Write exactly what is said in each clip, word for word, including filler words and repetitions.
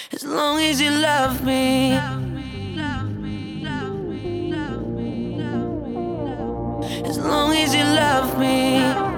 As long as you love me. As long as you love me.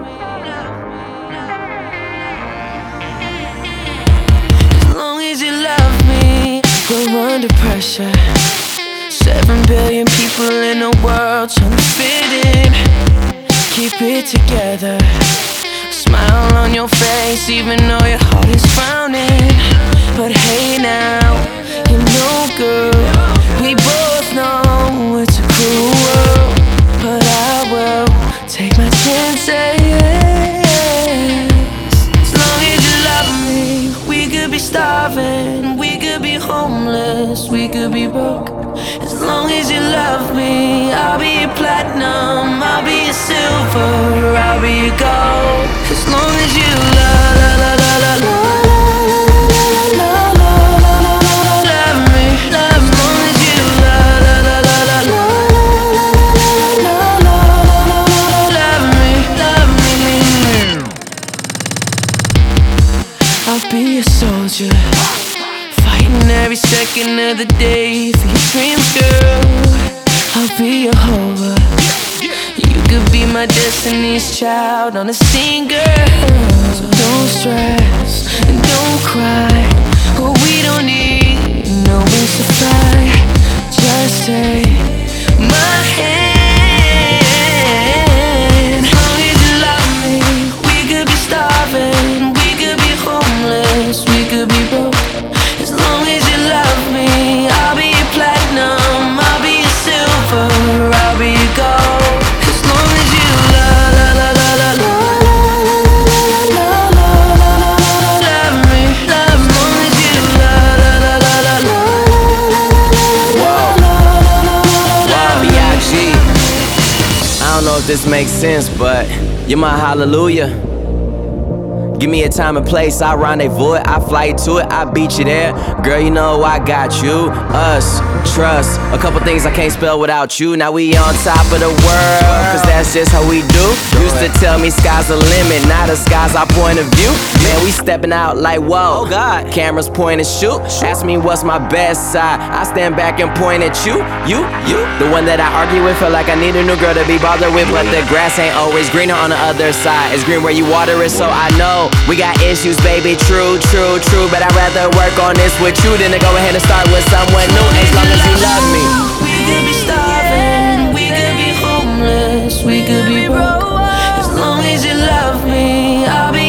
As long as you love me. We're under pressure. Seven billion people in the world trying to fit in. Keep it together. Smile on your face even though your heart is frowning. But hey now, you know girl, we both know it's a cruel world, but I will take my chances. As long as you love me, we could be starving, we could be homeless, we could be broke. As long as you love me, I'll be your platinum, I'll be your silver, I'll be your gold. As long as you love, la la la la la. I'll be a soldier, fighting every second of the day for your dreams, girl. I'll be your Jehovah. You could be my destiny's child on a scene, girl. So don't stress and don't cry. What we don't need, no wings to fly. Just take my hand. As long as you love me, we could be starving, we could be homeless, we could be broke. As long as you love me, I'll be your platinum, I'll be your silver, I'll be your gold. As long as you love, la la la la la. Love me, love as long as you love, la la la la la. Whoa, wow, B I G. I don't know if this makes sense, but you're my hallelujah. Give me a time and place, I rendezvous it, I fly to it, I beat you there. Girl, you know I got you, us, trust. A couple things I can't spell without you. Now we on top of the world, cause that's just how we do. Used to tell me sky's the limit, now the sky's our point of view. Man, we stepping out like whoa, God. Cameras point and shoot. Ask me what's my best side, I stand back and point at you, you, you. The one that I argue with, feel like I need a new girl to be bothered with. But the grass ain't always greener on the other side. It's green where you water it, so I know we got issues, baby, true, true, true. But I'd rather work on this with you than to go ahead and start with someone new. As long as you love me. We could be starving, we could be homeless, we could be broke. As long as you love me, I'll be